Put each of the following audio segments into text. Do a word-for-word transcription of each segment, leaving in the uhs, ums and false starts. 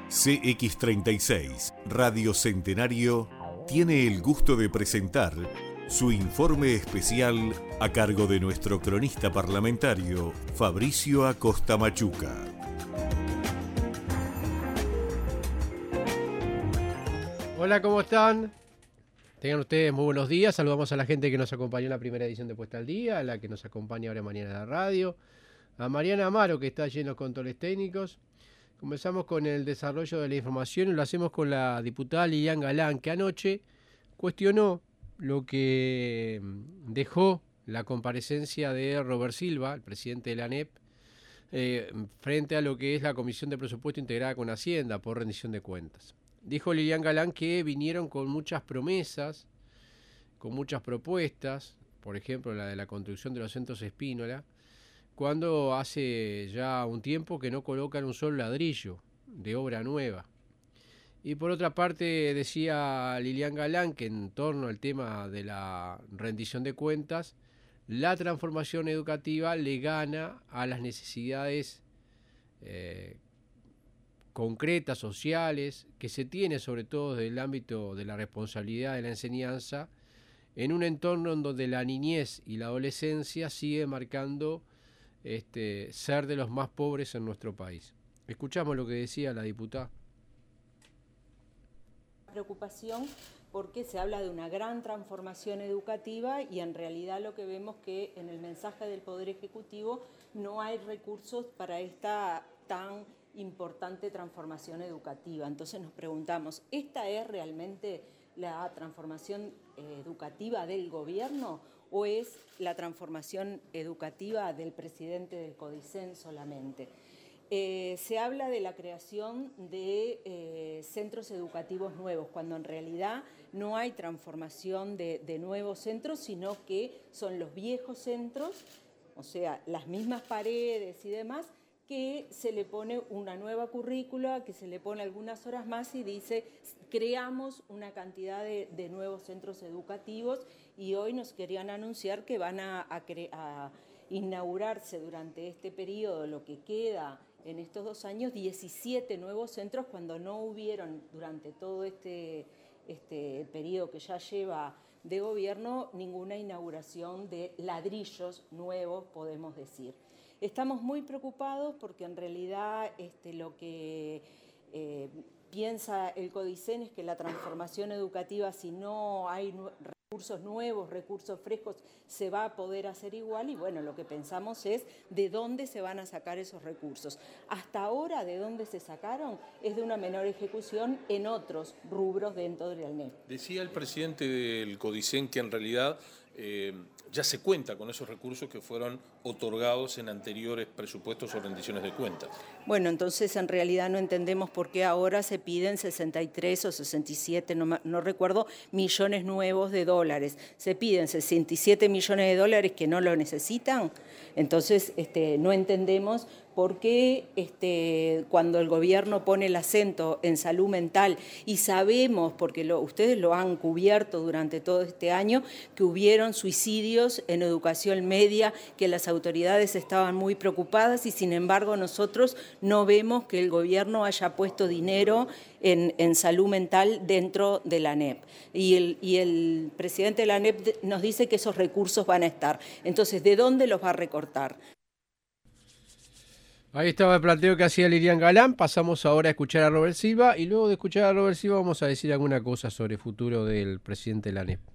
C X treinta y seis, Radio Centenario, tiene el gusto de presentar su informe especial a cargo de nuestro cronista parlamentario, Fabricio Acosta Machuca. Hola, ¿cómo están? Tengan ustedes muy buenos días. Saludamos a la gente que nos acompañó en la primera edición de Puesta al Día, a la que nos acompaña ahora mañana en la radio, a Mariana Amaro, que está allí en los controles técnicos. Comenzamos con el desarrollo de la información y lo hacemos con la diputada Lilian Galán, que anoche cuestionó lo que dejó la comparecencia de Robert Silva, el presidente de la A N E P, eh, frente a lo que es la Comisión de Presupuesto integrada con Hacienda por rendición de cuentas. Dijo Lilian Galán que vinieron con muchas promesas, con muchas propuestas, por ejemplo la de la construcción de los centros Espínola, cuando hace ya un tiempo que no colocan un solo ladrillo de obra nueva. Y por otra parte decía Lilian Galán que en torno al tema de la rendición de cuentas, la transformación educativa le gana a las necesidades eh, concretas, sociales, que se tiene sobre todo desde el ámbito de la responsabilidad de la enseñanza, en un entorno en donde la niñez y la adolescencia sigue marcando Este, ser de los más pobres en nuestro país. Escuchamos lo que decía la diputada. Preocupación porque se habla de una gran transformación educativa y en realidad lo que vemos que en el mensaje del Poder Ejecutivo no hay recursos para esta tan importante transformación educativa. Entonces nos preguntamos, ¿esta es realmente la transformación educativa del gobierno o es la transformación educativa del presidente del CODICEN solamente? Eh, se habla de la creación de eh, centros educativos nuevos, cuando en realidad no hay transformación de, de nuevos centros, sino que son los viejos centros, o sea, las mismas paredes y demás, que se le pone una nueva currícula, que se le pone algunas horas más y dice, creamos una cantidad de, de nuevos centros educativos y hoy nos querían anunciar que van a, a, a inaugurarse durante este periodo, lo que queda en estos dos años, diecisiete nuevos centros cuando no hubieron durante todo este, este periodo que ya lleva de gobierno ninguna inauguración de ladrillos nuevos, podemos decir. Estamos muy preocupados porque en realidad este, lo que eh, piensa el CODICEN es que la transformación educativa, si no hay nu- recursos nuevos, recursos frescos, se va a poder hacer igual y bueno, lo que pensamos es de dónde se van a sacar esos recursos. Hasta ahora, de dónde se sacaron es de una menor ejecución en otros rubros dentro del A N E P. Decía el presidente del CODICEN que en realidad eh, ya se cuenta con esos recursos que fueron otorgados en anteriores presupuestos o rendiciones de cuentas. Bueno, entonces en realidad no entendemos por qué ahora se piden sesenta y tres o sesenta y siete, no, no recuerdo, millones nuevos de dólares. Se piden sesenta y siete millones de dólares que no lo necesitan. Entonces este, no entendemos por qué este, cuando el gobierno pone el acento en salud mental y sabemos, porque lo, ustedes lo han cubierto durante todo este año, que hubieron suicidios en educación media, que las autoridades estaban muy preocupadas y sin embargo nosotros no vemos que el gobierno haya puesto dinero en, en salud mental dentro de la A N E P. Y el, y el presidente de la A N E P nos dice que esos recursos van a estar. Entonces, ¿de dónde los va a recortar? Ahí estaba el planteo que hacía Lilian Galán. Pasamos ahora a escuchar a Robert Silva y luego de escuchar a Robert Silva vamos a decir alguna cosa sobre el futuro del presidente de la A N E P.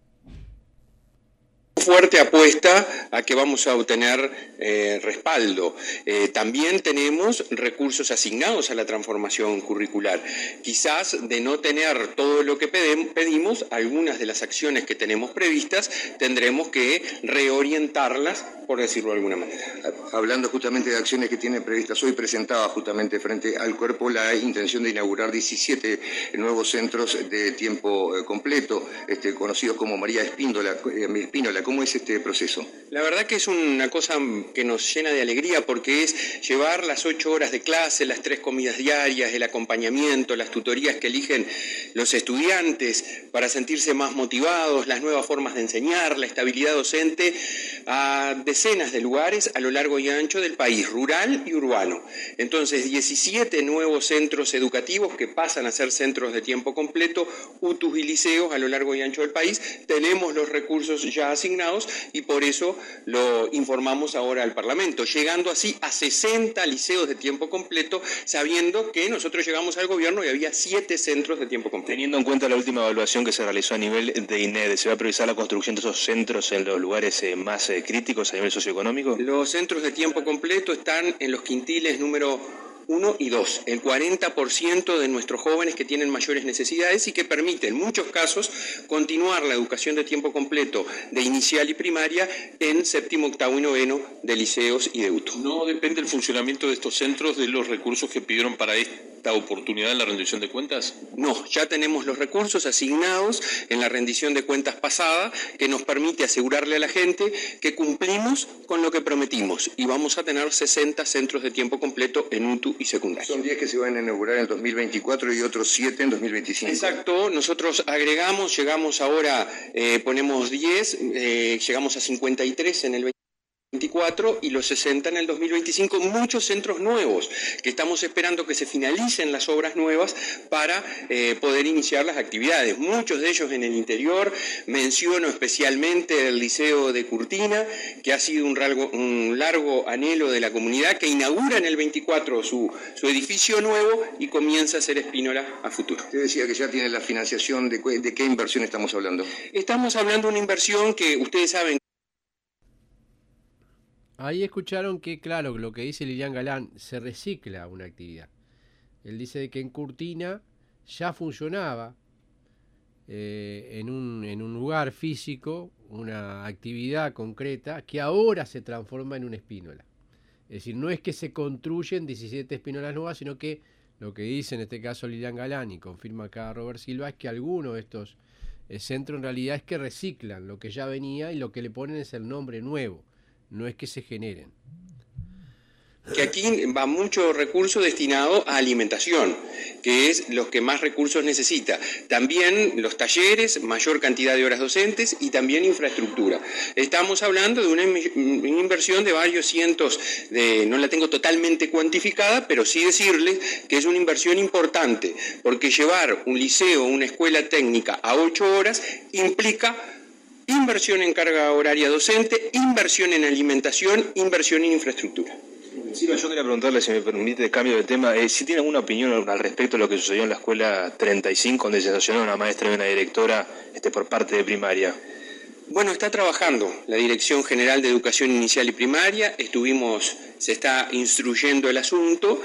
Fuerte apuesta a que vamos a obtener eh, respaldo. Eh, también tenemos recursos asignados a la transformación curricular. Quizás de no tener todo lo que pedimos, algunas de las acciones que tenemos previstas tendremos que reorientarlas, por decirlo de alguna manera. Hablando justamente de acciones que tiene previstas, hoy presentaba justamente frente al cuerpo la intención de inaugurar diecisiete nuevos centros de tiempo completo, este, conocidos como María Espíndola, Espínola. ¿Cómo ¿Cómo es este proceso? La verdad que es una cosa que nos llena de alegría porque es llevar las ocho horas de clase, las tres comidas diarias, el acompañamiento, las tutorías que eligen los estudiantes para sentirse más motivados, las nuevas formas de enseñar, la estabilidad docente a decenas de lugares a lo largo y ancho del país, rural y urbano. Entonces, diecisiete nuevos centros educativos que pasan a ser centros de tiempo completo, U T Us y liceos a lo largo y ancho del país. Tenemos los recursos ya asignados y por eso lo informamos ahora al Parlamento, llegando así a sesenta liceos de tiempo completo, sabiendo que nosotros llegamos al gobierno y había siete centros de tiempo completo. Teniendo en cuenta la última evaluación que se realizó a nivel de I N E D, ¿se va a priorizar la construcción de esos centros en los lugares eh, más eh, críticos a nivel socioeconómico? Los centros de tiempo completo están en los quintiles número uno y dos, el cuarenta por ciento de nuestros jóvenes que tienen mayores necesidades y que permite en muchos casos continuar la educación de tiempo completo de inicial y primaria en séptimo, octavo y noveno de liceos y de U T U. ¿No depende el funcionamiento de estos centros de los recursos que pidieron para esta oportunidad en la rendición de cuentas? No, ya tenemos los recursos asignados en la rendición de cuentas pasada que nos permite asegurarle a la gente que cumplimos con lo que prometimos y vamos a tener sesenta centros de tiempo completo en U T U y secundaria. Son diez que se van a inaugurar en dos mil veinticuatro y otros siete en dos mil veinticinco. Exacto, nosotros agregamos, llegamos ahora, eh, ponemos diez, eh, llegamos a cincuenta y tres en el veinticuatro y los sesenta en el dos mil veinticinco, muchos centros nuevos que estamos esperando que se finalicen las obras nuevas para eh, poder iniciar las actividades, muchos de ellos en el interior. Menciono especialmente el Liceo de Curtina, que ha sido un largo, un largo anhelo de la comunidad, que inaugura en el veinticuatro su, su edificio nuevo y comienza a ser Espínola a futuro. Usted decía que ya tiene la financiación, ¿de, de qué inversión estamos hablando? Estamos hablando de una inversión que ustedes saben. Ahí escucharon que, claro, lo que dice Lilian Galán, se recicla una actividad. Él dice que en Curtina ya funcionaba eh, en, un, en un lugar físico una actividad concreta que ahora se transforma en una espínola. Es decir, no es que se construyen diecisiete espínolas nuevas, sino que lo que dice en este caso Lilian Galán y confirma acá Robert Silva es que algunos de estos eh, centros en realidad es que reciclan lo que ya venía y lo que le ponen es el nombre nuevo. No es que se generen. Que aquí va mucho recurso destinado a alimentación, que es los que más recursos necesita. También los talleres, mayor cantidad de horas docentes y también infraestructura. Estamos hablando de una inversión de varios cientos, de, no la tengo totalmente cuantificada, pero sí decirles que es una inversión importante, porque llevar un liceo, una escuela técnica a ocho horas implica inversión en carga horaria docente, inversión en alimentación, inversión en infraestructura. Silva, yo quería preguntarle, si me permite, de cambio de tema, eh, si tiene alguna opinión al respecto de lo que sucedió en la escuela treinta y cinco, donde se sancionó a una maestra y una directora este, por parte de primaria. Bueno, está trabajando la Dirección General de Educación Inicial y Primaria, estuvimos, se está instruyendo el asunto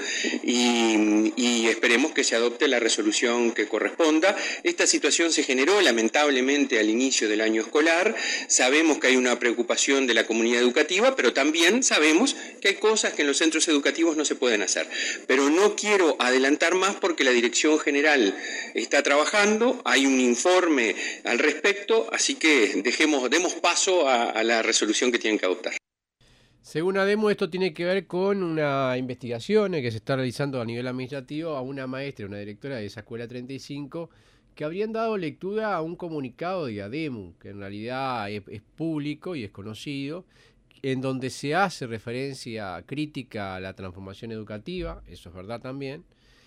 y, y esperemos que se adopte la resolución que corresponda. Esta situación se generó lamentablemente al inicio del año escolar, sabemos que hay una preocupación de la comunidad educativa, pero también sabemos que hay cosas que en los centros educativos no se pueden hacer. Pero no quiero adelantar más porque la Dirección General está trabajando, hay un informe al respecto, así que dejemos demos paso a, a la resolución que tienen que adoptar. Según ADEMU, esto tiene que ver con una investigación que se está realizando a nivel administrativo a una maestra, una directora de esa escuela treinta y cinco, que habrían dado lectura a un comunicado de ADEMU, que en realidad es, es público y es conocido, en donde se hace referencia crítica a la transformación educativa, eso es verdad también,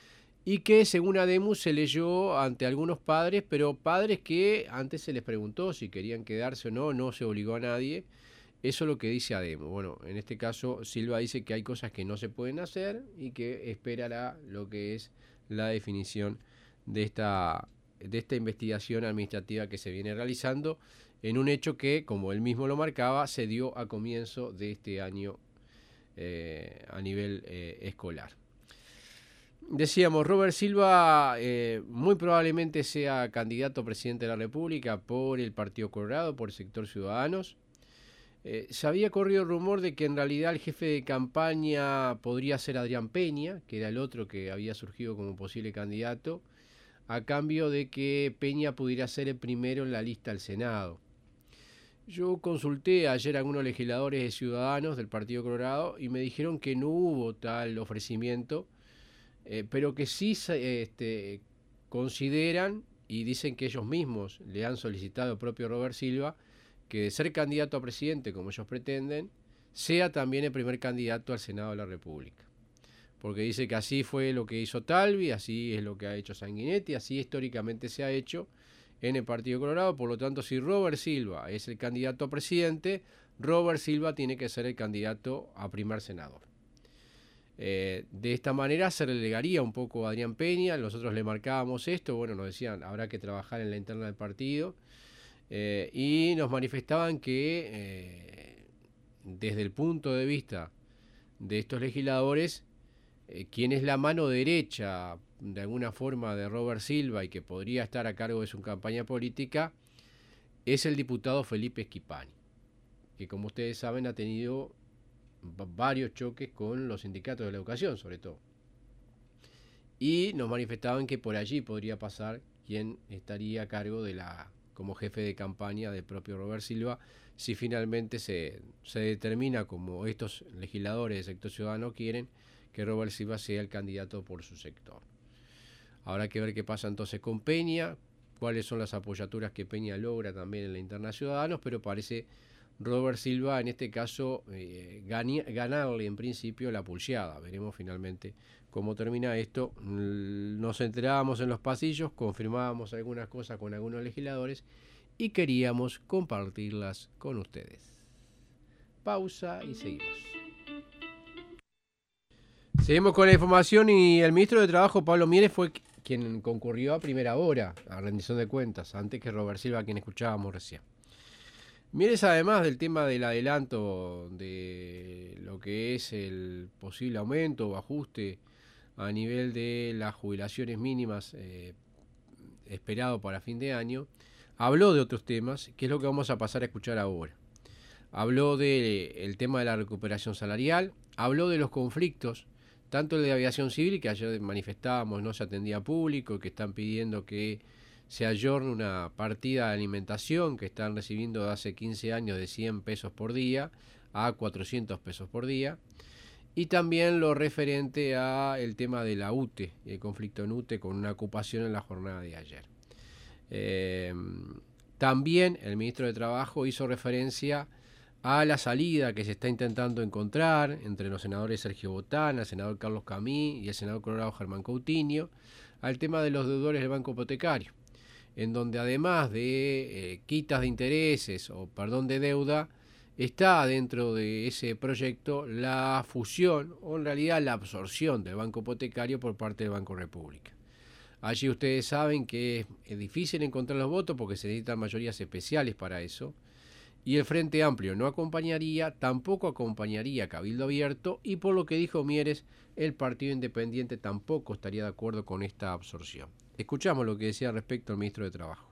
y que según ADEMU se leyó ante algunos padres, pero padres que antes se les preguntó si querían quedarse o no, no se obligó a nadie. Eso es lo que dice ADEMU. Bueno, en este caso Silva dice que hay cosas que no se pueden hacer y que esperará lo que es la definición de esta, de esta investigación administrativa que se viene realizando en un hecho que, como él mismo lo marcaba, se dio a comienzo de este año eh, a nivel eh, escolar. Decíamos, Robert Silva eh, muy probablemente sea candidato a presidente de la República por el Partido Colorado, por el sector Ciudadanos. Eh, se había corrido el rumor de que en realidad el jefe de campaña podría ser Adrián Peña, que era el otro que había surgido como posible candidato, a cambio de que Peña pudiera ser el primero en la lista al Senado. Yo consulté ayer a algunos legisladores de Ciudadanos del Partido Colorado y me dijeron que no hubo tal ofrecimiento, eh, pero que sí este, consideran y dicen que ellos mismos le han solicitado al propio Robert Silva que de ser candidato a presidente, como ellos pretenden, sea también el primer candidato al Senado de la República. Porque dice que así fue lo que hizo Talvi, así es lo que ha hecho Sanguinetti, así históricamente se ha hecho en el Partido Colorado. Por lo tanto, si Robert Silva es el candidato a presidente, Robert Silva tiene que ser el candidato a primer senador. Eh, de esta manera se relegaría un poco a Adrián Peña. Nosotros le marcábamos esto, bueno, nos decían, habrá que trabajar en la interna del partido, eh, y nos manifestaban que eh, desde el punto de vista de estos legisladores, eh, quien es la mano derecha de alguna forma de Robert Silva y que podría estar a cargo de su campaña política, es el diputado Felipe Schipani, que como ustedes saben ha tenido varios choques con los sindicatos de la educación, sobre todo. Y nos manifestaban que por allí podría pasar quien estaría a cargo de la, como jefe de campaña del propio Robert Silva, si finalmente se, se determina, como estos legisladores del sector ciudadano quieren, que Robert Silva sea el candidato por su sector. Habrá que ver qué pasa entonces con Peña, cuáles son las apoyaturas que Peña logra también en la interna de Ciudadanos, pero parece Robert Silva en este caso eh, gani, ganarle en principio la pulseada. Veremos finalmente cómo termina esto. Nos enterábamos en los pasillos, confirmábamos algunas cosas con algunos legisladores y queríamos compartirlas con ustedes. Pausa y seguimos. Seguimos con la información y el ministro de Trabajo, Pablo Mieres, fue quien concurrió a primera hora a rendición de cuentas, antes que Robert Silva, a quien escuchábamos recién. Mieres, además del tema del adelanto de lo que es el posible aumento o ajuste a nivel de las jubilaciones mínimas eh, esperado para fin de año, habló de otros temas, que es lo que vamos a pasar a escuchar ahora. Habló del tema de la recuperación salarial, habló de los conflictos, tanto el de aviación civil, que ayer manifestábamos no se atendía a público, que están pidiendo que se ayorne una partida de alimentación que están recibiendo de hace quince años de cien pesos por día a cuatrocientos pesos por día. Y también lo referente al tema de la U T E, el conflicto en U T E con una ocupación en la jornada de ayer. Eh, también el ministro de Trabajo hizo referencia a la salida que se está intentando encontrar entre los senadores Sergio Botana, el senador Carlos Camí y el senador colorado Germán Coutinho, al tema de los deudores del Banco Hipotecario, en donde además de eh, quitas de intereses o perdón de deuda, está dentro de ese proyecto la fusión o en realidad la absorción del Banco Hipotecario por parte del Banco República. Allí ustedes saben que es difícil encontrar los votos porque se necesitan mayorías especiales para eso, y el Frente Amplio no acompañaría, tampoco acompañaría Cabildo Abierto, y por lo que dijo Mieres, el Partido Independiente tampoco estaría de acuerdo con esta absorción. Escuchamos lo que decía respecto al ministro de Trabajo.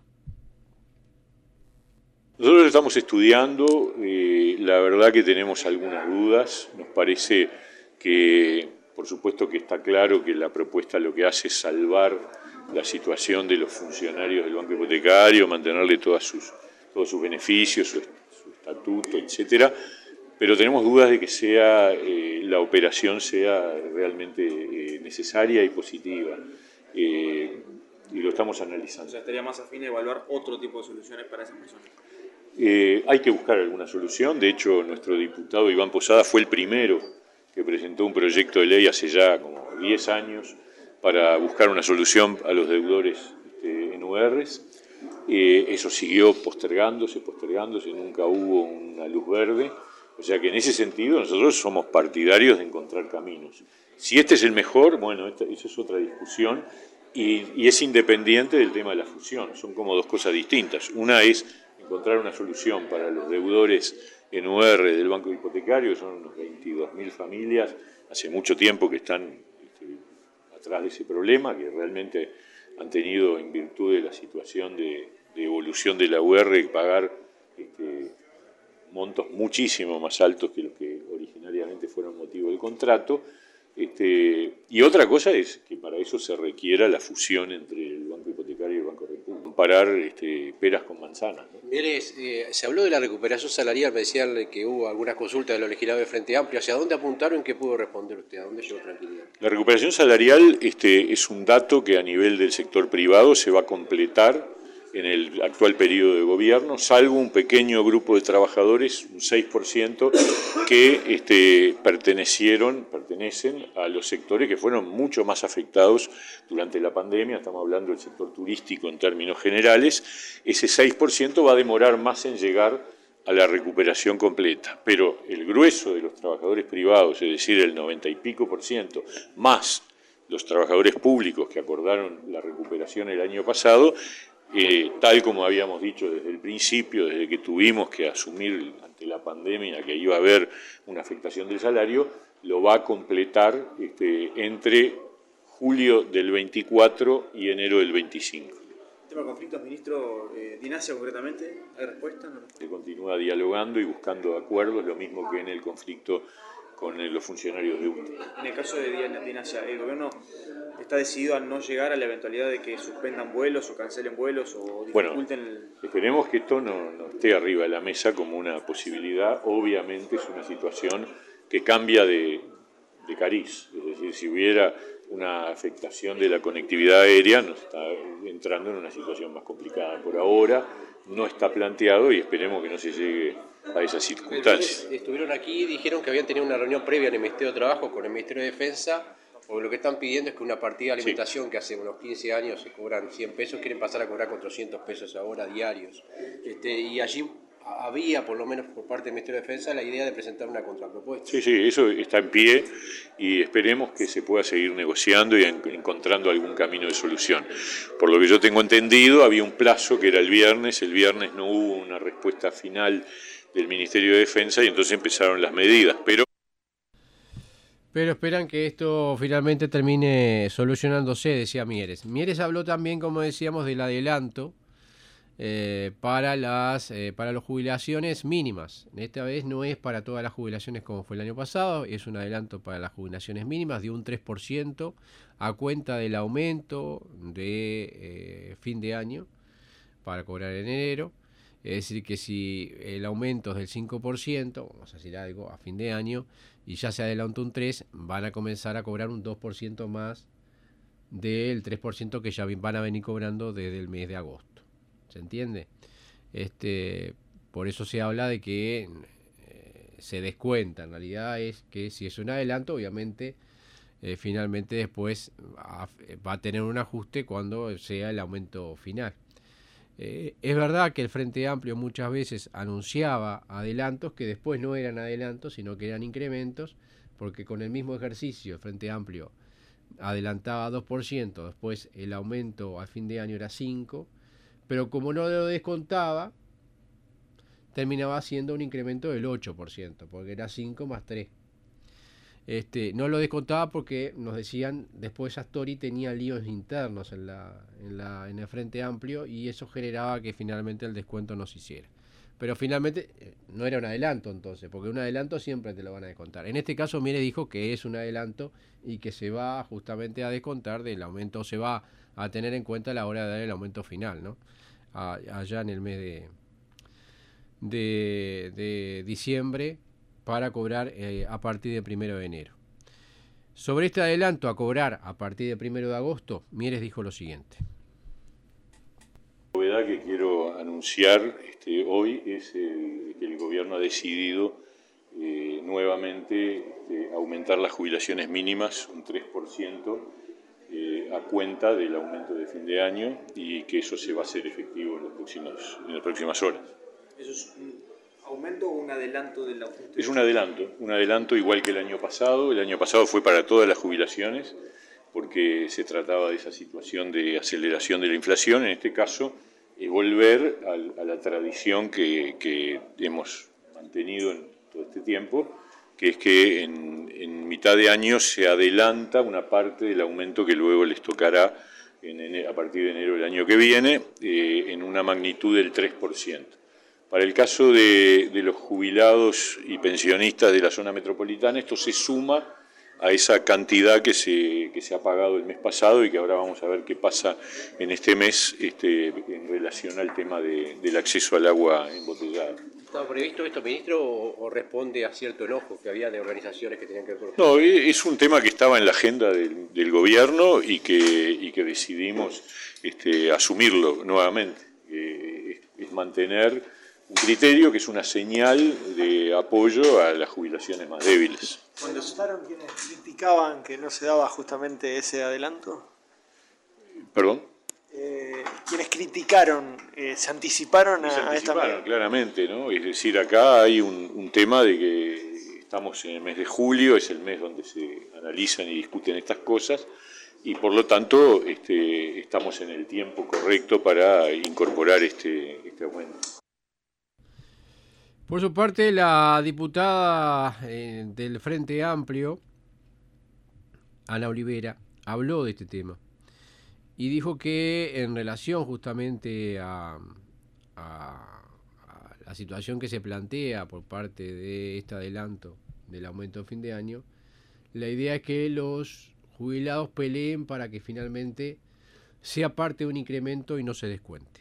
Nosotros estamos estudiando, eh, la verdad que tenemos algunas dudas, nos parece que, por supuesto que está claro que la propuesta lo que hace es salvar la situación de los funcionarios del Banco Hipotecario, mantenerle todas sus, todos sus beneficios, su, su estatuto, etcétera, pero tenemos dudas de que sea eh, la operación sea realmente eh, necesaria y positiva. Eh, y lo estamos analizando. O sea, estaría más afín a evaluar otro tipo de soluciones para esas personas. Eh, hay que buscar alguna solución. De hecho, nuestro diputado Iván Posada fue el primero que presentó un proyecto de ley hace ya como diez años para buscar una solución a los deudores este, en U Rs. Eh, eso siguió postergándose, postergándose, nunca hubo una luz verde. O sea que en ese sentido nosotros somos partidarios de encontrar caminos. Si este es el mejor, bueno, esta, esa es otra discusión. Y, y es independiente del tema de la fusión, son como dos cosas distintas. Una es encontrar una solución para los deudores en U R del Banco Hipotecario, que son unos veintidós mil familias, hace mucho tiempo que están este, atrás de ese problema, que realmente han tenido, en virtud de la situación de, de evolución de la U R, que pagar este, montos muchísimo más altos que los que originariamente fueron motivo del contrato. Este, y otra cosa es que para eso se requiera la fusión entre el Banco Hipotecario y el Banco República. comparar este, peras con manzanas, ¿no? Mieres, eh, se habló de la recuperación salarial, me decía que hubo algunas consultas de los legisladores de Frente Amplio. ¿Hacia dónde apuntaron? ¿Qué pudo responder usted? ¿A dónde llegó tranquilidad? La recuperación salarial este, es un dato que a nivel del sector privado se va a completar en el actual periodo de gobierno, salvo un pequeño grupo de trabajadores, un seis por ciento, que este, pertenecieron, pertenecen a los sectores que fueron mucho más afectados durante la pandemia. Estamos hablando del sector turístico en términos generales. Ese seis por ciento va a demorar más en llegar a la recuperación completa, pero el grueso de los trabajadores privados, es decir, el noventa y pico por ciento, más los trabajadores públicos que acordaron la recuperación el año pasado, Eh, tal como habíamos dicho desde el principio, desde que tuvimos que asumir ante la pandemia que iba a haber una afectación del salario, lo va a completar este, entre julio del veinticuatro y enero del veinticinco. El tema de conflictos, ministro, eh, Dinasia concretamente, ¿hay respuesta? ¿No? Se continúa dialogando y buscando acuerdos, lo mismo que en el conflicto con los funcionarios de U T E. En el caso de Dinasia, ¿el gobierno está decidido a no llegar a la eventualidad de que suspendan vuelos o cancelen vuelos o dificulten bueno, el... Esperemos que esto no, no esté arriba de la mesa como una posibilidad. Obviamente es una situación que cambia de, de cariz, es decir, si hubiera una afectación de la conectividad aérea nos está entrando en una situación más complicada. Por ahora no está planteado y esperemos que no se llegue a esas circunstancias. Estuvieron aquí y dijeron que habían tenido una reunión previa en el Ministerio de Trabajo con el Ministerio de Defensa, porque lo que están pidiendo es que una partida de alimentación sí. que hace unos quince años se cobran cien pesos, quieren pasar a cobrar cuatrocientos pesos ahora diarios. Este, y allí había, por lo menos por parte del Ministerio de Defensa, la idea de presentar una contrapropuesta. Sí, sí, eso está en pie y esperemos que se pueda seguir negociando y en, encontrando algún camino de solución. Por lo que yo tengo entendido, había un plazo que era el viernes, el viernes no hubo una respuesta final del Ministerio de Defensa y entonces empezaron las medidas, pero... Pero esperan que esto finalmente termine solucionándose, decía Mieres. Mieres habló también, como decíamos, del adelanto eh, para las eh, para las jubilaciones mínimas. Esta vez no es para todas las jubilaciones como fue el año pasado, es un adelanto para las jubilaciones mínimas de un tres por ciento a cuenta del aumento de eh, fin de año para cobrar en enero. Es decir, que si el aumento es del cinco por ciento, vamos a decir algo, a fin de año, y ya se adelantó un tres por ciento, van a comenzar a cobrar un dos por ciento más del tres por ciento que ya van a venir cobrando desde el mes de agosto. ¿Se entiende? Este, por eso se habla de que eh, se descuenta. En realidad es que si es un adelanto, obviamente, eh, finalmente después va, va a tener un ajuste cuando sea el aumento final. Eh, es verdad que el Frente Amplio muchas veces anunciaba adelantos que después no eran adelantos, sino que eran incrementos, porque con el mismo ejercicio el Frente Amplio adelantaba dos por ciento, después el aumento a fin de año era cinco por ciento, pero como no lo descontaba, terminaba siendo un incremento del ocho por ciento, porque era cinco más tres. Este, no lo descontaba porque nos decían después Astori tenía líos internos en, la, en, la, en el Frente Amplio y eso generaba que finalmente el descuento no se hiciera. Pero finalmente no era un adelanto entonces, porque un adelanto siempre te lo van a descontar. En este caso Mieres dijo que es un adelanto y que se va justamente a descontar del aumento, se va a tener en cuenta a la hora de dar el aumento final, ¿no? A, allá en el mes de, de, de diciembre, para cobrar eh, a partir del primero de enero. Sobre este adelanto a cobrar a partir del primero de agosto, Mieres dijo lo siguiente. La novedad que quiero anunciar este, hoy es eh, que el gobierno ha decidido eh, nuevamente este, aumentar las jubilaciones mínimas un tres por ciento eh, a cuenta del aumento de fin de año y que eso se va a hacer efectivo en, los próximos, en las próximas horas. Eso es un ¿aumento o un adelanto del ajuste? Es un adelanto, un adelanto igual que el año pasado. El año pasado fue para todas las jubilaciones porque se trataba de esa situación de aceleración de la inflación. En este caso, es volver a, a la tradición que, que hemos mantenido en todo este tiempo, que es que en, en mitad de año se adelanta una parte del aumento que luego les tocará en enero, a partir de enero del año que viene, eh, en una magnitud del tres por ciento. Para el caso de, de los jubilados y pensionistas de la zona metropolitana, esto se suma a esa cantidad que se, que se ha pagado el mes pasado y que ahora vamos a ver qué pasa en este mes este, en relación al tema de, del acceso al agua embotellada. ¿Estaba previsto esto, ministro, o, o responde a cierto enojo que había de organizaciones que tenían que ver con... No, es un tema que estaba en la agenda del, del gobierno y que, y que decidimos este, asumirlo nuevamente. Eh, es, es mantener un criterio que es una señal de apoyo a las jubilaciones más débiles. ¿Cuando estaban quienes criticaban que no se daba justamente ese adelanto? ¿Perdón? Eh, quienes criticaron, eh, se anticiparon a, se anticiparon, a esta... claramente, ¿no? Es decir, acá hay un, un tema de que estamos en el mes de julio, es el mes donde se analizan y discuten estas cosas, y por lo tanto este, estamos en el tiempo correcto para incorporar este, este aumento. Por su parte, la diputada eh, del Frente Amplio, Ana Olivera, habló de este tema y dijo que en relación justamente a, a, a la situación que se plantea por parte de este adelanto del aumento de fin de año, la idea es que los jubilados peleen para que finalmente sea parte de un incremento y no se descuente.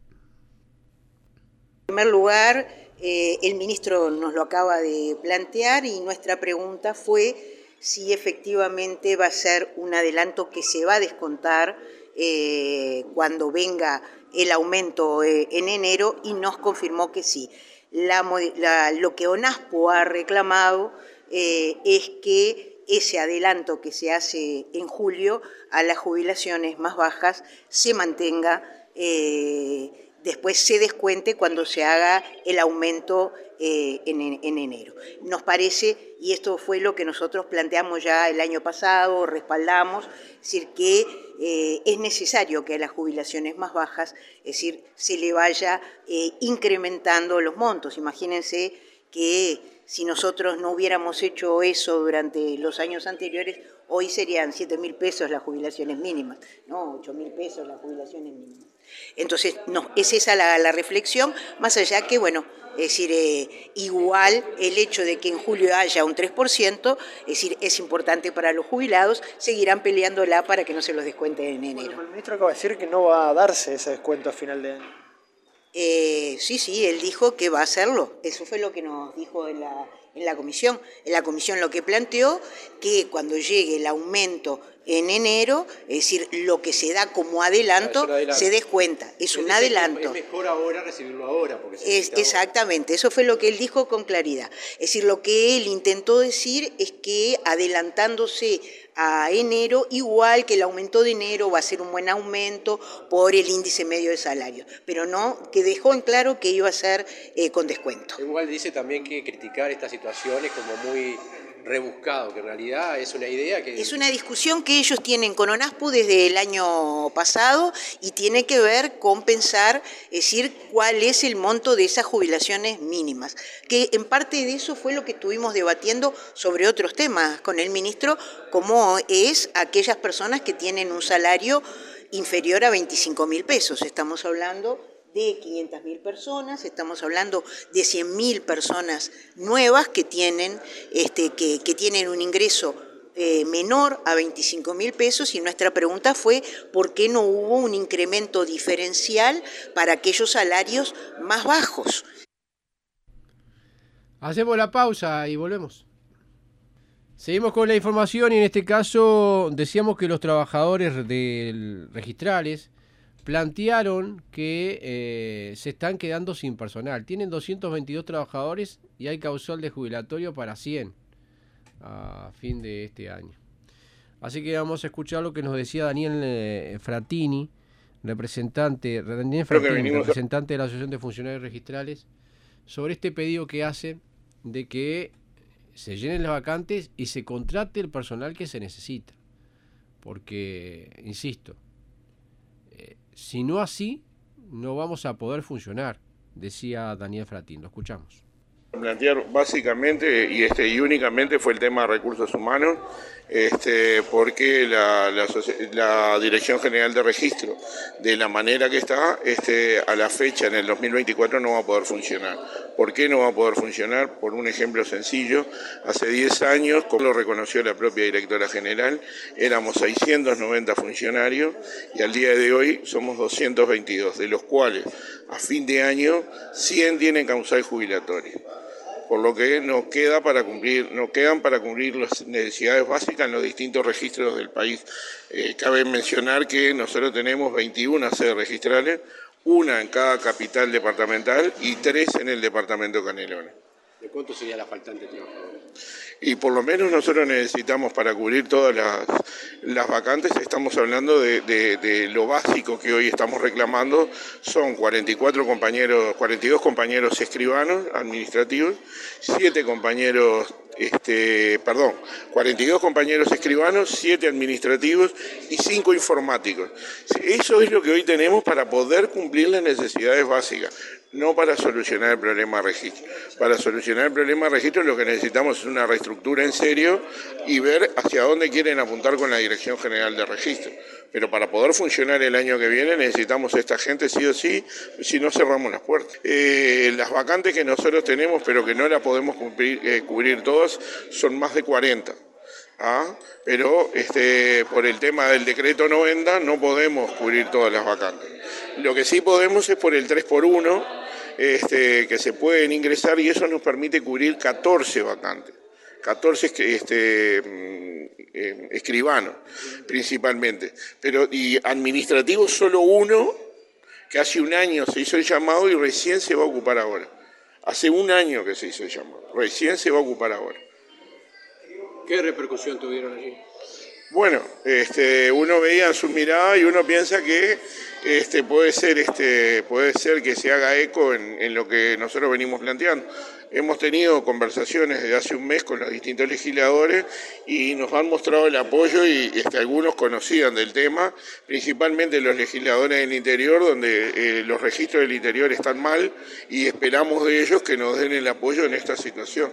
En primer lugar, eh, el ministro nos lo acaba de plantear y nuestra pregunta fue si efectivamente va a ser un adelanto que se va a descontar eh, cuando venga el aumento eh, en enero, y nos confirmó que sí. La, la, lo que ONASPO ha reclamado eh, es que ese adelanto que se hace en julio a las jubilaciones más bajas se mantenga, eh, después se descuente cuando se haga el aumento eh, en, en enero. Nos parece, y esto fue lo que nosotros planteamos ya el año pasado, respaldamos, es decir, que eh, es necesario que a las jubilaciones más bajas, es decir, se le vaya eh, incrementando los montos. Imagínense que si nosotros no hubiéramos hecho eso durante los años anteriores, hoy serían siete mil pesos las jubilaciones mínimas, no ocho mil pesos las jubilaciones mínimas. Entonces, no, es esa la, la reflexión, más allá que, bueno, es decir, eh, igual el hecho de que en julio haya un tres por ciento, es decir, es importante para los jubilados, seguirán peleándola para que no se los descuente en enero. Bueno, el ministro acaba de decir que no va a darse ese descuento a final de año. Eh, sí, sí, él dijo que va a hacerlo, eso fue lo que nos dijo en la, en la comisión. En la comisión lo que planteó, que cuando llegue el aumento en enero, es decir, lo que se da como adelanto, claro, adelanto. se descuenta, es un adelanto. Es mejor ahora recibirlo ahora. Porque se es, exactamente, eso fue lo que él dijo con claridad. Es decir, lo que él intentó decir es que adelantándose a enero, igual que el aumento de enero va a ser un buen aumento por el índice medio de salario, pero no, que dejó en claro que iba a ser eh, con descuento. Igual dice también que criticar estas situaciones como muy rebuscado, que en realidad es una idea que... Es una discusión que ellos tienen con ONASPO desde el año pasado y tiene que ver con pensar, es decir, cuál es el monto de esas jubilaciones mínimas, que en parte de eso fue lo que estuvimos debatiendo sobre otros temas con el ministro, como es aquellas personas que tienen un salario inferior a veinticinco mil pesos, estamos hablando de quinientas mil personas, estamos hablando de cien mil personas nuevas que tienen, este, que, que tienen un ingreso eh, menor a veinticinco mil pesos, y nuestra pregunta fue ¿por qué no hubo un incremento diferencial para aquellos salarios más bajos? Hacemos la pausa y volvemos. Seguimos con la información y en este caso decíamos que los trabajadores del registrales plantearon que eh, se están quedando sin personal. Tienen doscientos veintidós trabajadores y hay causal de jubilatorio para cien a fin de este año. Así que vamos a escuchar lo que nos decía Daniel eh, Fratini, representante, Daniel Fratini, representante de la Asociación de Funcionarios Registrales, sobre este pedido que hace de que se llenen las vacantes y se contrate el personal que se necesita. Porque, insisto, si no así, no vamos a poder funcionar, decía Daniel Fratini. Lo escuchamos. Plantear básicamente y, este, y únicamente fue el tema de recursos humanos, este, porque la, la, la Dirección General de Registro, de la manera que está, este, a la fecha en el dos mil veinticuatro no va a poder funcionar. ¿Por qué no va a poder funcionar? Por un ejemplo sencillo, hace diez años, como lo reconoció la propia Directora General, éramos seiscientos noventa funcionarios y al día de hoy somos doscientos veintidós, de los cuales a fin de año cien tienen causal jubilatoria. Por lo que nos queda para cumplir, nos quedan para cumplir las necesidades básicas en los distintos registros del país. Eh, cabe mencionar que nosotros tenemos veintiuna sedes registrales, una en cada capital departamental y tres en el departamento de Canelones. ¿De cuánto sería la faltante trabajadora? Y por lo menos nosotros necesitamos para cubrir todas las, las vacantes, estamos hablando de, de, de lo básico que hoy estamos reclamando, son cuarenta y cuatro compañeros, cuarenta y dos compañeros escribanos administrativos, siete compañeros, este, perdón, cuarenta y dos compañeros escribanos, siete administrativos y cinco informáticos. Eso es lo que hoy tenemos para poder cumplir las necesidades básicas. No para solucionar el problema de registro. Para solucionar el problema de registro lo que necesitamos es una reestructura en serio y ver hacia dónde quieren apuntar con la Dirección General de Registro. Pero para poder funcionar el año que viene necesitamos a esta gente sí o sí, si no cerramos las puertas. Eh, las vacantes que nosotros tenemos, pero que no las podemos cumplir, eh, cubrir todas, son más de cuarenta. ¿Ah? Pero este, por el tema del decreto noventa no podemos cubrir todas las vacantes. Lo que sí podemos es por el tres por uno, este, que se pueden ingresar y eso nos permite cubrir catorce vacantes, catorce este, eh, escribanos principalmente, pero y administrativos solo uno, que hace un año se hizo el llamado y recién se va a ocupar ahora. Hace un año que se hizo el llamado, recién se va a ocupar ahora. ¿Qué repercusión tuvieron allí? Bueno, este, uno veía en su mirada y uno piensa que este, puede ser, este, puede ser que se haga eco en, en lo que nosotros venimos planteando. Hemos tenido conversaciones desde hace un mes con los distintos legisladores y nos han mostrado el apoyo y este, algunos conocían del tema, principalmente los legisladores del interior, donde eh, los registros del interior están mal y esperamos de ellos que nos den el apoyo en esta situación.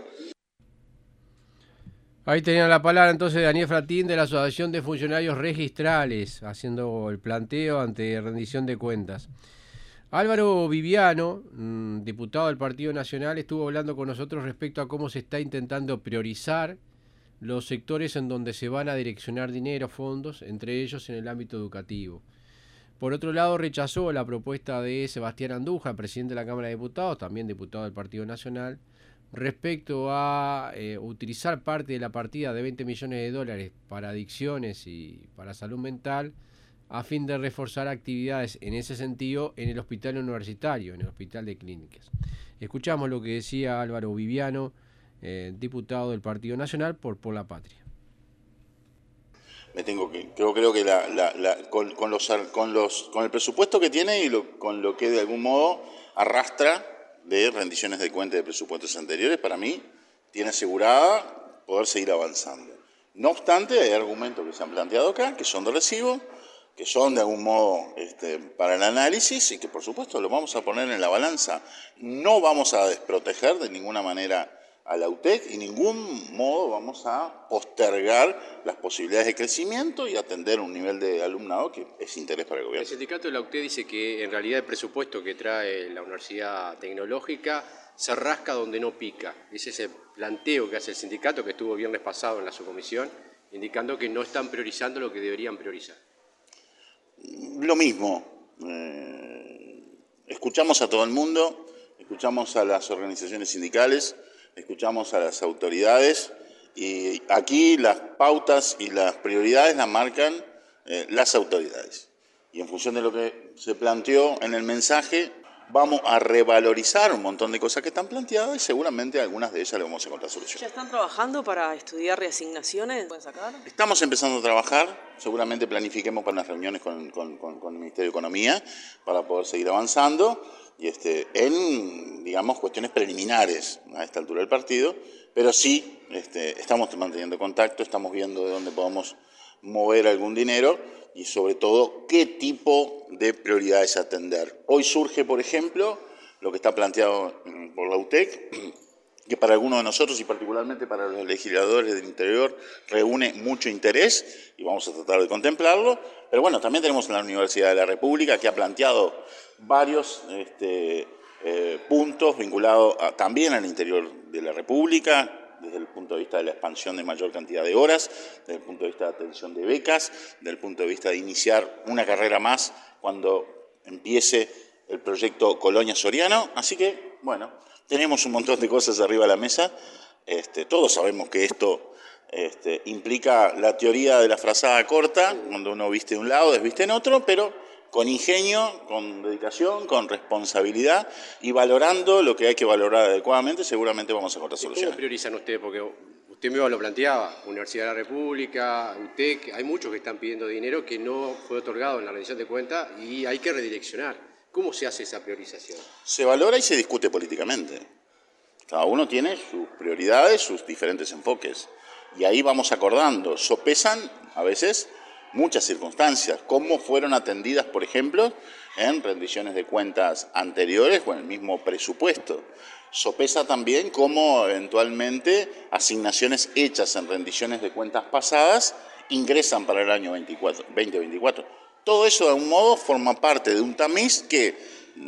Ahí tenían la palabra entonces Daniel Fratín de la Asociación de Funcionarios Registrales, haciendo el planteo ante rendición de cuentas. Álvaro Viviano, diputado del Partido Nacional, estuvo hablando con nosotros respecto a cómo se está intentando priorizar los sectores en donde se van a direccionar dinero, fondos, entre ellos en el ámbito educativo. Por otro lado, rechazó la propuesta de Sebastián Andújar, presidente de la Cámara de Diputados, también diputado del Partido Nacional, respecto a eh, utilizar parte de la partida de veinte millones de dólares para adicciones y para salud mental a fin de reforzar actividades en ese sentido en el hospital universitario, en el hospital de clínicas. Escuchamos lo que decía Álvaro Viviano, eh, diputado del Partido Nacional por Por la Patria. Me tengo que, creo, creo que la, la, la, con, con, los, con, los, con el presupuesto que tiene y lo, con lo que de algún modo arrastra de rendiciones de cuentas de presupuestos anteriores, para mí tiene asegurada poder seguir avanzando. No obstante, hay argumentos que se han planteado acá, que son de recibo, que son de algún modo este, para el análisis y que por supuesto lo vamos a poner en la balanza. No vamos a desproteger de ninguna manera a la U T E C y en ningún modo vamos a postergar las posibilidades de crecimiento y atender un nivel de alumnado que es interés para el gobierno. El sindicato de la U T E C dice que en realidad el presupuesto que trae la Universidad Tecnológica se rasca donde no pica. Ese es el planteo que hace el sindicato, que estuvo viernes pasado en la subcomisión, indicando que no están priorizando lo que deberían priorizar. Lo mismo. Eh, escuchamos a todo el mundo, escuchamos a las organizaciones sindicales, escuchamos a las autoridades y aquí las pautas y las prioridades las marcan eh, las autoridades. Y en función de lo que se planteó en el mensaje, vamos a revalorizar un montón de cosas que están planteadas y seguramente algunas de ellas le vamos a encontrar solución. ¿Ya están trabajando para estudiar reasignaciones? ¿Pueden sacar? Estamos empezando a trabajar, seguramente planifiquemos para unas reuniones con, con, con, con el Ministerio de Economía para poder seguir avanzando. Y este, en, digamos, cuestiones preliminares a esta altura del partido, pero sí este, estamos manteniendo contacto, estamos viendo de dónde podemos mover algún dinero y sobre todo qué tipo de prioridades atender. Hoy surge, por ejemplo, lo que está planteado por la U T E C, que para algunos de nosotros y particularmente para los legisladores del interior reúne mucho interés y vamos a tratar de contemplarlo. Pero bueno, también tenemos la Universidad de la República que ha planteado varios este, eh, puntos vinculados a, también al interior de la República, desde el punto de vista de la expansión de mayor cantidad de horas, desde el punto de vista de atención de becas, desde el punto de vista de iniciar una carrera más cuando empiece el proyecto Colonia Soriano. Así que, bueno, tenemos un montón de cosas arriba de la mesa. Este, todos sabemos que esto este, implica la teoría de la frazada corta, cuando uno viste de un lado, desviste en otro, pero con ingenio, con dedicación, con responsabilidad y valorando lo que hay que valorar adecuadamente, seguramente vamos a encontrar soluciones. ¿Cómo priorizan ustedes? Porque usted mismo lo planteaba, Universidad de la República, U T E C, hay muchos que están pidiendo dinero que no fue otorgado en la rendición de cuentas y hay que redireccionar. ¿Cómo se hace esa priorización? Se valora y se discute políticamente. Cada uno tiene sus prioridades, sus diferentes enfoques. Y ahí vamos acordando. Sopesan, a veces, muchas circunstancias. Cómo fueron atendidas, por ejemplo, en rendiciones de cuentas anteriores o en el mismo presupuesto. Sopesa también cómo, eventualmente, asignaciones hechas en rendiciones de cuentas pasadas ingresan para el año veinte veinticuatro. Todo eso, de algún modo, forma parte de un tamiz que,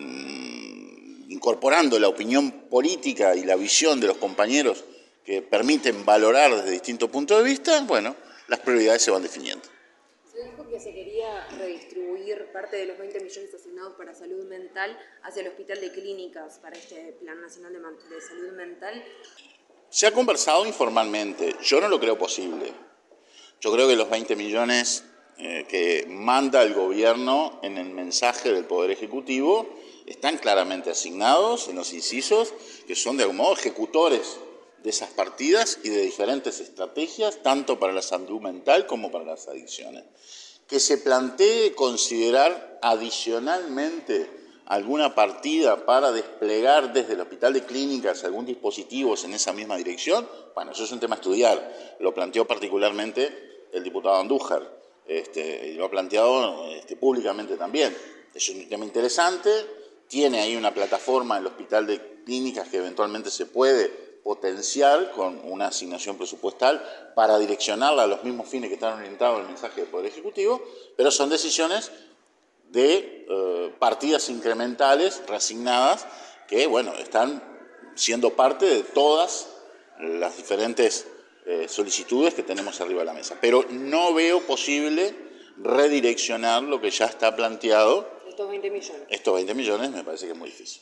mmm, incorporando la opinión política y la visión de los compañeros que permiten valorar desde distintos puntos de vista, bueno, las prioridades se van definiendo. Se dijo que se quería redistribuir parte de los veinte millones asignados para salud mental hacia el Hospital de Clínicas para este Plan Nacional de, de Salud Mental. Se ha conversado informalmente. Yo no lo creo posible. Yo creo que los veinte millones... Eh, que manda el gobierno en el mensaje del Poder Ejecutivo están claramente asignados en los incisos que son de algún modo ejecutores de esas partidas y de diferentes estrategias, tanto para la salud mental como para las adicciones. Que se plantee considerar adicionalmente alguna partida para desplegar desde el Hospital de Clínicas algún dispositivo en esa misma dirección, bueno, eso es un tema a estudiar. Lo planteó particularmente el diputado Andújar. Este, y lo ha planteado este, públicamente también. Es un tema interesante, tiene ahí una plataforma en el Hospital de Clínicas que eventualmente se puede potenciar con una asignación presupuestal para direccionarla a los mismos fines que están orientados en el mensaje del Poder Ejecutivo, pero son decisiones de eh, partidas incrementales reasignadas que, bueno, están siendo parte de todas las diferentes Eh, solicitudes que tenemos arriba de la mesa. Pero no veo posible redireccionar lo que ya está planteado. Estos veinte millones. Estos veinte millones me parece que es muy difícil.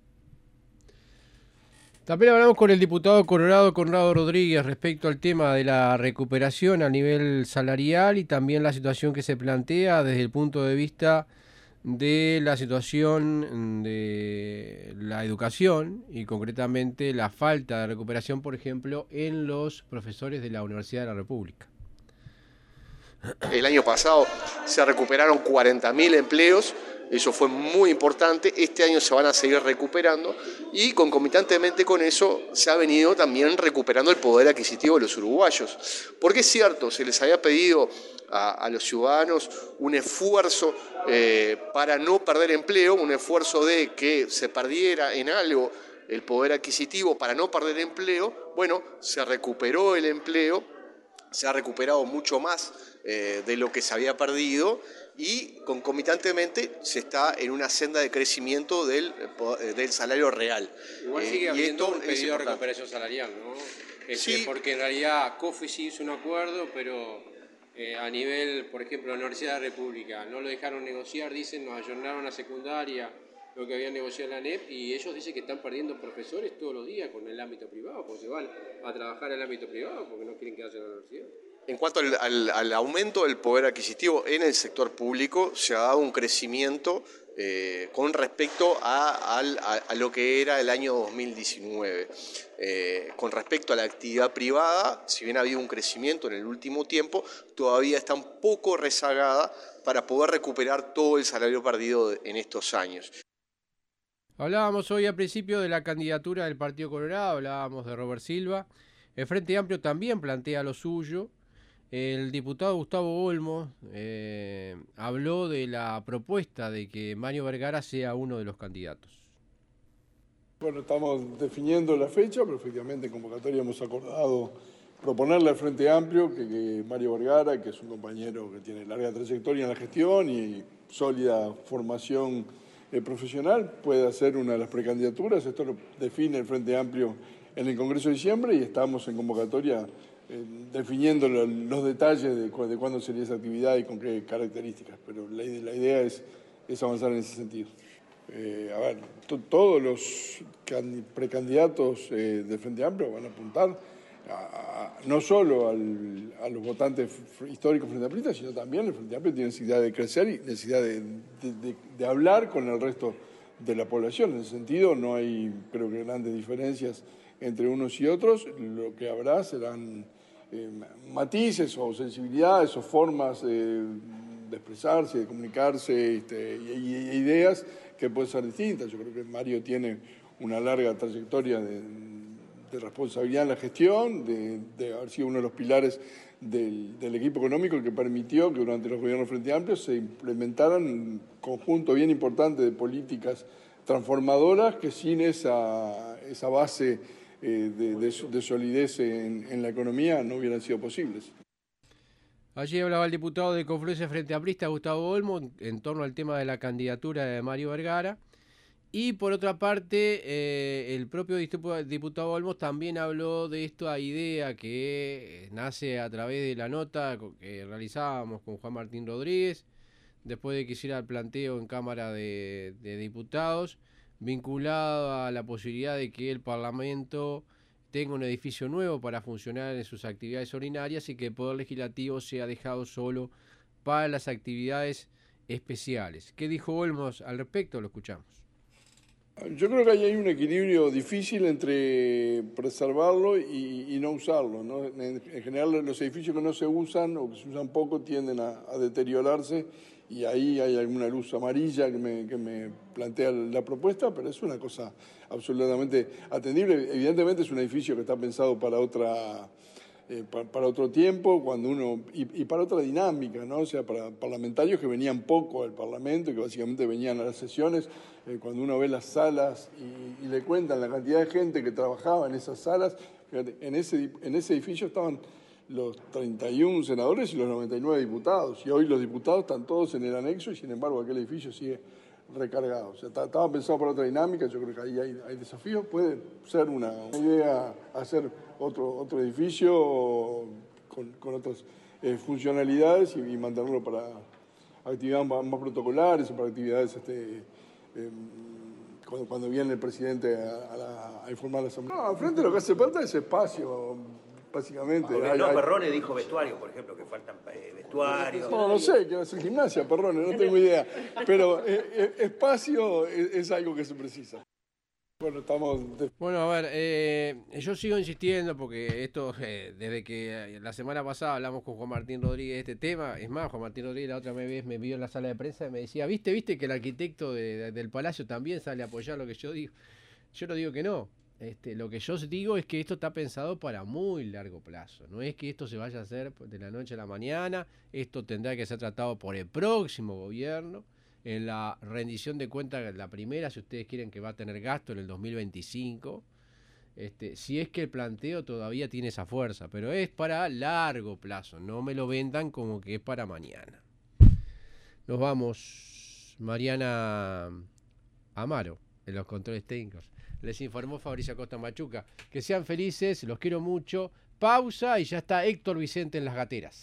También hablamos con el diputado Colorado Conrado Rodríguez respecto al tema de la recuperación a nivel salarial y también la situación que se plantea desde el punto de vista de la situación de la educación y concretamente la falta de recuperación, por ejemplo, en los profesores de la Universidad de la República. El año pasado se recuperaron cuarenta mil empleos, eso fue muy importante. Este año se van a seguir recuperando y concomitantemente con eso se ha venido también recuperando el poder adquisitivo de los uruguayos. Porque es cierto, se les había pedido a, a los ciudadanos un esfuerzo eh, para no perder empleo, un esfuerzo de que se perdiera en algo el poder adquisitivo para no perder empleo. Bueno, se recuperó el empleo, se ha recuperado mucho más eh, de lo que se había perdido y concomitantemente se está en una senda de crecimiento del, del salario real. Igual sigue eh, habiendo un pedido de recuperación salarial, ¿no? Este, sí. Porque en realidad COFE sí hizo un acuerdo, pero eh, a nivel, por ejemplo, la Universidad de la República no lo dejaron negociar, dicen, nos ayornaron a secundaria, lo que habían negociado en la N E P, y ellos dicen que están perdiendo profesores todos los días con el ámbito privado, porque se van a trabajar en el ámbito privado, porque no quieren quedarse en la universidad. En cuanto al, al, al aumento del poder adquisitivo en el sector público, se ha dado un crecimiento eh, con respecto a, a, a lo que era el año dos mil diecinueve. Eh, con respecto a la actividad privada, si bien ha habido un crecimiento en el último tiempo, todavía está un poco rezagada para poder recuperar todo el salario perdido en estos años. Hablábamos hoy al principio de la candidatura del Partido Colorado, hablábamos de Robert Silva. El Frente Amplio también plantea lo suyo. El diputado Gustavo Olmos eh, habló de la propuesta de que Mario Vergara sea uno de los candidatos. Bueno, estamos definiendo la fecha, pero efectivamente en convocatoria hemos acordado proponerle al Frente Amplio que, que Mario Vergara, que es un compañero que tiene larga trayectoria en la gestión y sólida formación eh, profesional, pueda ser una de las precandidaturas. Esto lo define el Frente Amplio en el Congreso de diciembre y estamos en convocatoria eh, definiendo lo, los detalles de, cu de cuándo sería esa actividad y con qué características, pero la, la idea es, es avanzar en ese sentido. Eh, a ver, todos los precandidatos eh, del Frente Amplio van a apuntar a, a, no solo al, a los votantes históricos Frente Amplistas, sino también el Frente Amplio tiene necesidad de crecer y necesidad de, de, de, de hablar con el resto de la población. En ese sentido no hay, creo que, grandes diferencias entre unos y otros. Lo que habrá serán eh, matices o sensibilidades o formas eh, de expresarse, de comunicarse este, y, y, y ideas que pueden ser distintas. Yo creo que Mario tiene una larga trayectoria de, de responsabilidad en la gestión, de, de haber sido uno de los pilares del, del equipo económico que permitió que durante los gobiernos Frente Amplio se implementaran un conjunto bien importante de políticas transformadoras que sin esa, esa base eh, de, de, de solidez en, en la economía no hubieran sido posibles. Allí hablaba el diputado de Confluencia Frente Amplista, Gustavo Olmo, en torno al tema de la candidatura de Mario Vergara. Y por otra parte, eh, el propio diputado Olmos también habló de esta idea que nace a través de la nota que realizábamos con Juan Martín Rodríguez, después de que hiciera el planteo en Cámara de, de Diputados, vinculado a la posibilidad de que el Parlamento tenga un edificio nuevo para funcionar en sus actividades ordinarias y que el Poder Legislativo sea dejado solo para las actividades especiales. ¿Qué dijo Olmos al respecto? Lo escuchamos. Yo creo que ahí hay un equilibrio difícil entre preservarlo y, y no usarlo, ¿no? En, en general los edificios que no se usan o que se usan poco tienden a, a deteriorarse y ahí hay alguna luz amarilla que me, que me plantea la propuesta, pero es una cosa absolutamente atendible. Evidentemente es un edificio que está pensado para otra, eh, para, para otro tiempo, cuando uno y, y para otra dinámica, ¿no? O sea, para parlamentarios que venían poco al Parlamento y que básicamente venían a las sesiones. Eh, cuando uno ve las salas y, y le cuentan la cantidad de gente que trabajaba en esas salas, fíjate, en ese, en ese edificio estaban los treinta y uno senadores y los noventa y nueve diputados, y hoy los diputados están todos en el anexo y sin embargo aquel edificio sigue recargado. O sea, estaba pensado para otra dinámica, yo creo que ahí hay, hay desafíos. Puede ser una idea hacer otro, otro edificio con, con otras eh, funcionalidades y, y mantenerlo para actividades más, más protocolares o para actividades este, eh, cuando, cuando viene el presidente a, a, la, a informar a la Asamblea. No, al frente lo que hace falta es espacio. Básicamente. Porque hay, no, hay... Perrone dijo vestuario, por ejemplo, que faltan eh, vestuarios. No, no sé, quiero hacer gimnasia, Perrone, no tengo idea. Pero eh, eh, espacio es, es algo que se precisa. Bueno, estamos... De... Bueno, a ver, eh, yo sigo insistiendo porque esto, eh, desde que la semana pasada hablamos con Juan Martín Rodríguez de este tema, es más, Juan Martín Rodríguez la otra vez me vio en la sala de prensa y me decía, ¿viste, viste que el arquitecto de, de, del Palacio también sale a apoyar lo que yo digo? Yo no digo que no. Este, lo que yo digo es que esto está pensado para muy largo plazo. No es que esto se vaya a hacer de la noche a la mañana. Esto tendrá que ser tratado por el próximo gobierno. En la rendición de cuentas, la primera, si ustedes quieren, que va a tener gasto en el dos mil veinticinco. Este, si es que el planteo todavía tiene esa fuerza. Pero es para largo plazo. No me lo vendan como que es para mañana. Nos vamos. Mariana Amaro, en los controles técnicos. Les informó Fabricio Acosta Machuca. Que sean felices, los quiero mucho. Pausa y ya está Héctor Vicente en las gateras.